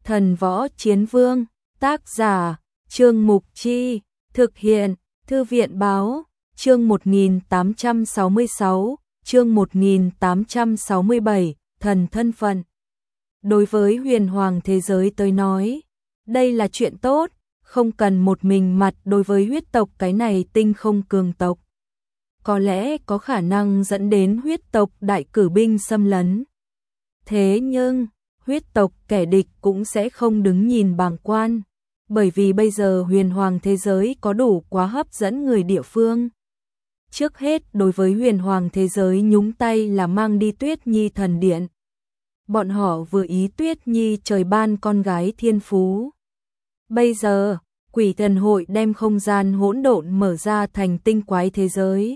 Thần Võ Chiến Vương, tác giả, Trương Mục Chi, thực hiện, Thư viện Báo, chương 1866, chương 1867, thần thân phận. Đối với huyền hoàng thế giới tới nói, đây là chuyện tốt, không cần một mình mặt đối với huyết tộc cái này tinh không cường tộc. Có lẽ có khả năng dẫn đến huyết tộc đại cử binh xâm lấn. Thế nhưng, huyết tộc kẻ địch cũng sẽ không đứng nhìn bàng quan, bởi vì bây giờ huyền hoàng thế giới có đủ quá hấp dẫn người địa phương. Trước hết đối với huyền hoàng thế giới nhúng tay là mang đi Tuyết Nhi thần điện. Bọn họ vừa ý Tuyết Nhi trời ban con gái thiên phú. Bây giờ, quỷ thần hội đem không gian hỗn độn mở ra thành tinh quái thế giới.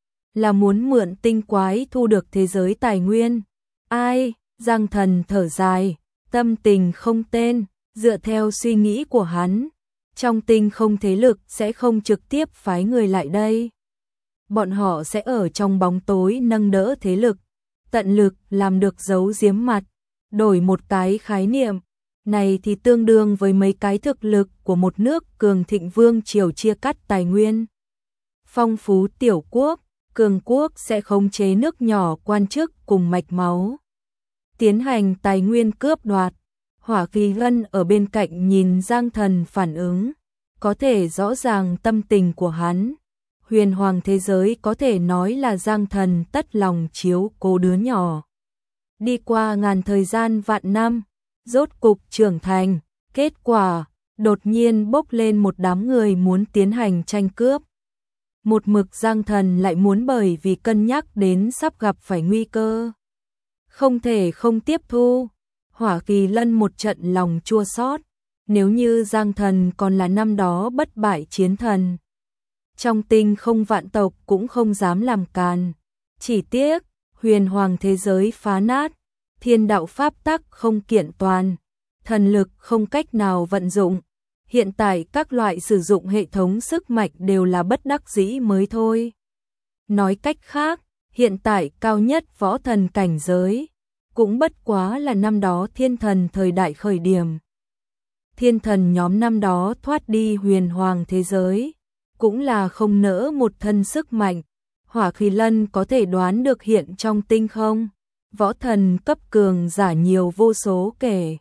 Là muốn mượn tinh quái thu được thế giới tài nguyên. Ai, Giang Thần thở dài, tâm tình không tên, dựa theo suy nghĩ của hắn. Trong tinh không thế lực sẽ không trực tiếp phái người lại đây. Bọn họ sẽ ở trong bóng tối nâng đỡ thế lực, tận lực làm được giấu giếm mặt, đổi một cái khái niệm. Này thì tương đương với mấy cái thực lực của một nước cường thịnh vương triều chia cắt tài nguyên. Phong phú tiểu quốc, cường quốc sẽ khống chế nước nhỏ quan chức cùng mạch máu. Tiến hành tài nguyên cướp đoạt. Hỏa Kỳ Lân ở bên cạnh nhìn Giang Thần phản ứng, có thể rõ ràng tâm tình của hắn. Huyền hoàng thế giới có thể nói là Giang Thần tất lòng chiếu cố đứa nhỏ. Đi qua ngàn thời gian vạn năm, rốt cục trưởng thành, kết quả, đột nhiên bốc lên một đám người muốn tiến hành tranh cướp. Một mực Giang Thần lại muốn bởi vì cân nhắc đến sắp gặp phải nguy cơ. Không thể không tiếp thu. Hỏa Kỳ Lân một trận lòng chua xót. Nếu như Giang Thần còn là năm đó bất bại chiến thần, trong tinh không vạn tộc cũng không dám làm càn. Chỉ tiếc, huyền hoàng thế giới phá nát, thiên đạo pháp tắc không kiện toàn, thần lực không cách nào vận dụng. Hiện tại các loại sử dụng hệ thống sức mạnh đều là bất đắc dĩ mới thôi. Nói cách khác, hiện tại cao nhất võ thần cảnh giới, cũng bất quá là năm đó thiên thần thời đại khởi điểm. Thiên thần nhóm năm đó thoát đi huyền hoàng thế giới, cũng là không nỡ một thân sức mạnh. Hỏa Kỳ Lân có thể đoán được hiện trong tinh không, võ thần cấp cường giả nhiều vô số kể.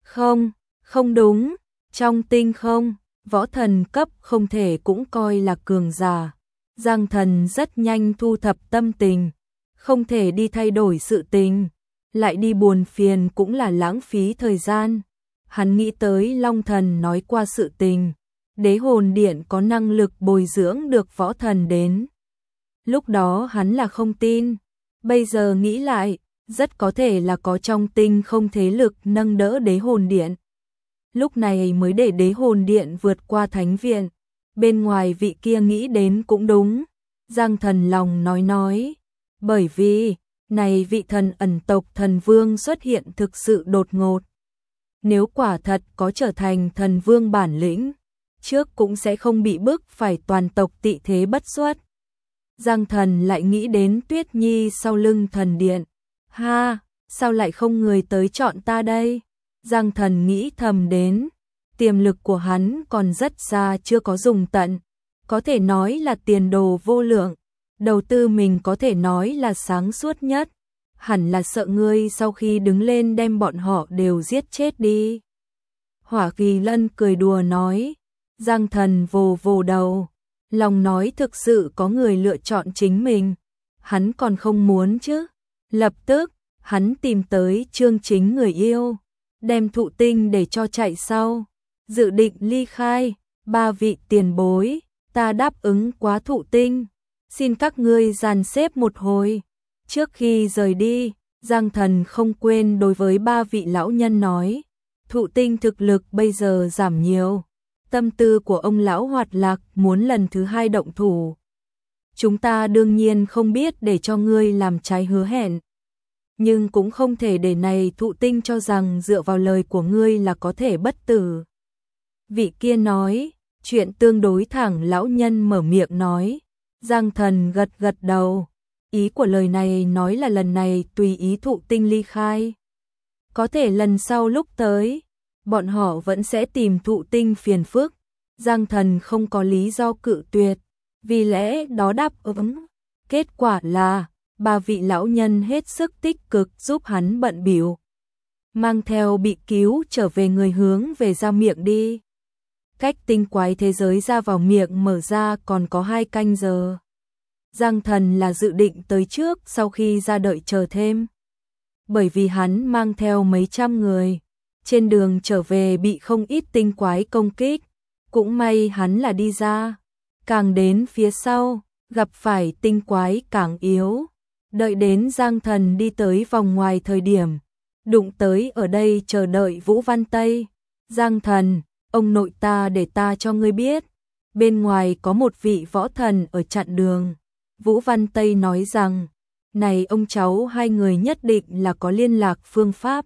Không đúng, trong tinh không, võ thần cấp không thể cũng coi là cường giả. Giang Thần rất nhanh thu thập tâm tình, không thể đi thay đổi sự tình, lại đi buồn phiền cũng là lãng phí thời gian. Hắn nghĩ tới Long Thần nói qua sự tình, đế hồn điện có năng lực bồi dưỡng được võ thần đến. Lúc đó hắn là không tin, bây giờ nghĩ lại, rất có thể là có trong tinh không thế lực nâng đỡ đế hồn điện. Lúc này mới để đế hồn điện vượt qua thánh viện. Bên ngoài vị kia nghĩ đến cũng đúng. Giang Thần lòng nói, bởi vì này vị thần ẩn tộc thần vương xuất hiện thực sự đột ngột. Nếu quả thật có trở thành thần vương bản lĩnh, trước cũng sẽ không bị bức phải toàn tộc tị thế bất xuất. Giang Thần lại nghĩ đến Tuyết Nhi sau lưng thần điện. Ha, sao lại không người tới chọn ta đây? Giang Thần nghĩ thầm đến, tiềm lực của hắn còn rất xa chưa có dùng tận, có thể nói là tiền đồ vô lượng, đầu tư mình có thể nói là sáng suốt nhất, hẳn là sợ ngươi sau khi đứng lên đem bọn họ đều giết chết đi. Hỏa Kỳ Lân cười đùa nói. Giang Thần vồ vồ đầu, lòng nói thực sự có người lựa chọn chính mình, hắn còn không muốn chứ. Lập tức, hắn tìm tới Trương Chính người yêu, đem Thụ Tinh để cho chạy sau, dự định ly khai. Ba vị tiền bối, ta đáp ứng quá Thụ Tinh, xin các ngươi dàn xếp một hồi. Trước khi rời đi, Giang Thần không quên đối với ba vị lão nhân nói, Thụ Tinh thực lực bây giờ giảm nhiều, tâm tư của ông lão Hoạt Lạc muốn lần thứ hai động thủ. Chúng ta đương nhiên không biết để cho ngươi làm trái hứa hẹn, nhưng cũng không thể để này Thụ Tinh cho rằng dựa vào lời của ngươi là có thể bất tử. Vị kia nói, chuyện tương đối thẳng. Lão nhân mở miệng nói. Giang Thần gật gật đầu, ý của lời này nói là lần này tùy ý Thụ Tinh ly khai, có thể lần sau lúc tới bọn họ vẫn sẽ tìm thụ tinh phiền phức. Giang Thần không có lý do cự tuyệt, vì lẽ đó đáp ứng. Kết quả là, ba vị lão nhân hết sức tích cực giúp hắn bận bịu, mang theo bị cứu trở về người hướng về ra miệng đi. Cách tinh quái thế giới ra vào miệng mở ra còn có 2 canh giờ. Giang Thần là dự định tới trước sau khi ra đợi chờ thêm. Bởi vì hắn mang theo mấy trăm người, trên đường trở về bị không ít tinh quái công kích. Cũng may hắn là đi ra, càng đến phía sau, gặp phải tinh quái càng yếu. Đợi đến Giang Thần đi tới vòng ngoài thời điểm, đụng tới ở đây chờ đợi Vũ Văn Tây. Giang Thần, ông nội ta để ta cho ngươi biết, bên ngoài có một vị võ thần ở chặn đường. Vũ Văn Tây nói rằng, này ông cháu hai người nhất định là có liên lạc phương pháp.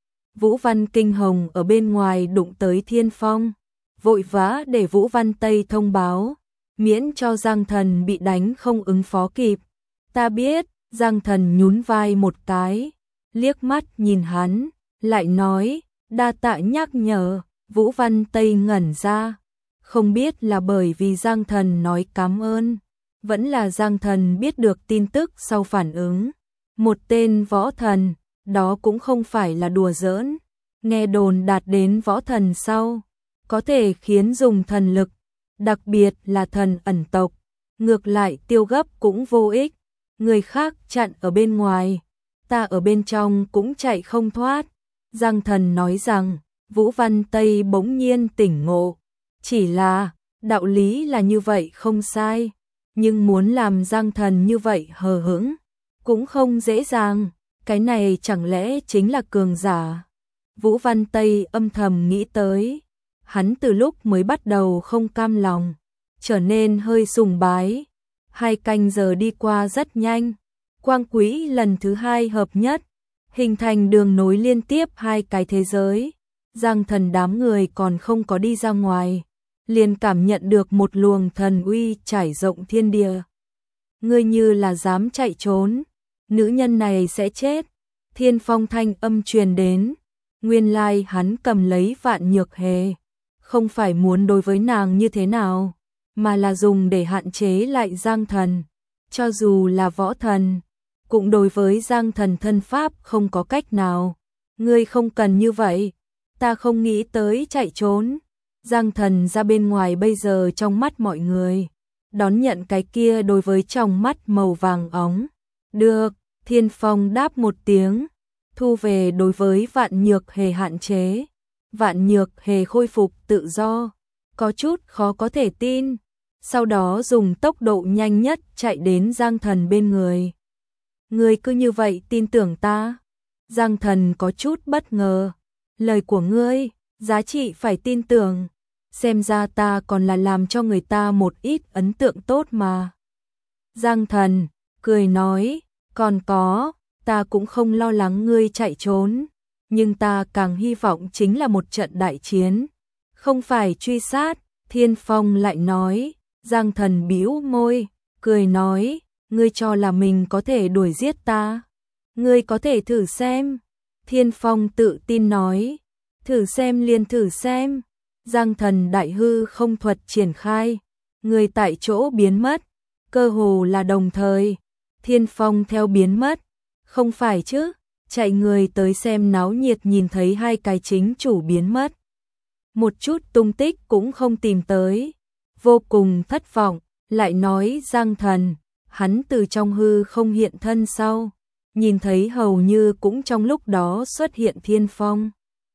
Vũ Văn Kinh Hồng ở bên ngoài đụng tới Thiên Phong, vội vã để Vũ Văn Tây thông báo, miễn cho Giang Thần bị đánh không ứng phó kịp. Ta biết, Giang Thần nhún vai một cái, liếc mắt nhìn hắn, lại nói, đa tạ nhắc nhở. Vũ Văn Tây ngẩn ra, không biết là bởi vì Giang Thần nói cảm ơn, vẫn là Giang Thần biết được tin tức sau phản ứng. Một tên võ thần, đó cũng không phải là đùa giỡn, nghe đồn đạt đến võ thần sau, có thể khiến dùng thần lực, đặc biệt là thần ẩn tộc, ngược lại tiêu gấp cũng vô ích, người khác chặn ở bên ngoài, ta ở bên trong cũng chạy không thoát. Giang Thần nói rằng, Vũ Văn Tây bỗng nhiên tỉnh ngộ, chỉ là, đạo lý là như vậy không sai, nhưng muốn làm Giang Thần như vậy hờ hững, cũng không dễ dàng, cái này chẳng lẽ chính là cường giả. Vũ Văn Tây âm thầm nghĩ tới, hắn từ lúc mới bắt đầu không cam lòng, trở nên hơi sùng bái. 2 canh giờ đi qua rất nhanh, quang quỹ lần thứ 2 hợp nhất, hình thành đường nối liên tiếp 2 cái thế giới. Giang Thần đám người còn không có đi ra ngoài, liền cảm nhận được một luồng thần uy trải rộng thiên địa. Ngươi như là dám chạy trốn, nữ nhân này sẽ chết. Thiên Phong thanh âm truyền đến, nguyên lai hắn cầm lấy Vạn Nhược Hề, không phải muốn đối với nàng như thế nào, mà là dùng để hạn chế lại Giang Thần. Cho dù là võ thần, cũng đối với Giang Thần thân pháp không có cách nào. Ngươi không cần như vậy, ta không nghĩ tới chạy trốn. Giang Thần ra bên ngoài bây giờ trong mắt mọi người, đón nhận cái kia đối với trong mắt màu vàng óng. Được, Thiên Phong đáp một tiếng, thu về đối với Vạn Nhược Hề hạn chế. Vạn Nhược Hề khôi phục tự do, có chút khó có thể tin, sau đó dùng tốc độ nhanh nhất chạy đến Giang Thần bên người. Ngươi cứ như vậy tin tưởng ta? Giang Thần có chút bất ngờ, lời của ngươi, giá trị phải tin tưởng, xem ra ta còn là làm cho người ta một ít ấn tượng tốt mà. Giang Thần cười nói, còn có, ta cũng không lo lắng ngươi chạy trốn, nhưng ta càng hy vọng chính là một trận đại chiến, không phải truy sát. Thiên Phong lại nói. Giang Thần bĩu môi, cười nói, ngươi cho là mình có thể đuổi giết ta? Ngươi có thể thử xem. Thiên Phong tự tin nói, thử xem liền thử xem. Giang Thần đại hư không thuật triển khai, người tại chỗ biến mất, cơ hồ là đồng thời. Thiên Phong theo biến mất, không phải chứ, chạy người tới xem náo nhiệt nhìn thấy 2 cái chính chủ biến mất, một chút tung tích cũng không tìm tới, vô cùng thất vọng. Lại nói Giang Thần, hắn từ trong hư không hiện thân sau, nhìn thấy hầu như cũng trong lúc đó xuất hiện Thiên Phong.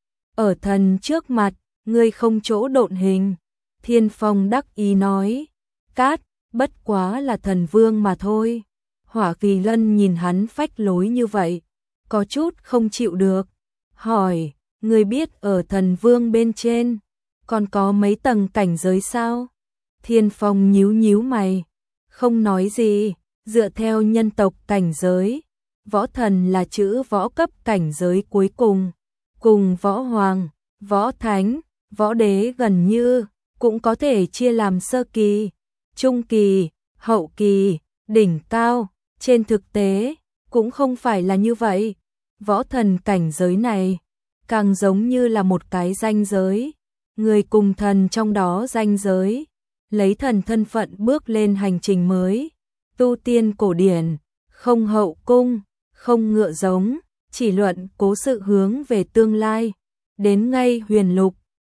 Ở thần trước mặt, ngươi không chỗ độn hình. Thiên Phong đắc ý nói, cát, bất quá là thần vương mà thôi. Hỏa Kỳ Lân nhìn hắn phách lối như vậy, có chút không chịu được, hỏi, ngươi biết ở thần vương bên trên, còn có mấy tầng cảnh giới sao? Thiên Phong nhíu nhíu mày, không nói gì. Dựa theo nhân tộc cảnh giới, võ thần là chữ võ cấp cảnh giới cuối cùng, cùng võ hoàng, võ thánh, võ đế gần như cũng có thể chia làm sơ kỳ, trung kỳ, hậu kỳ, đỉnh cao. Trên thực tế cũng không phải là như vậy. Võ thần cảnh giới này càng giống như là một cái ranh giới, người cùng thần trong đó ranh giới, lấy thần thân phận bước lên hành trình mới, tu tiên cổ điển, không hậu cung, không ngựa giống, chỉ luận cố sự hướng về tương lai, đến ngay huyền lục,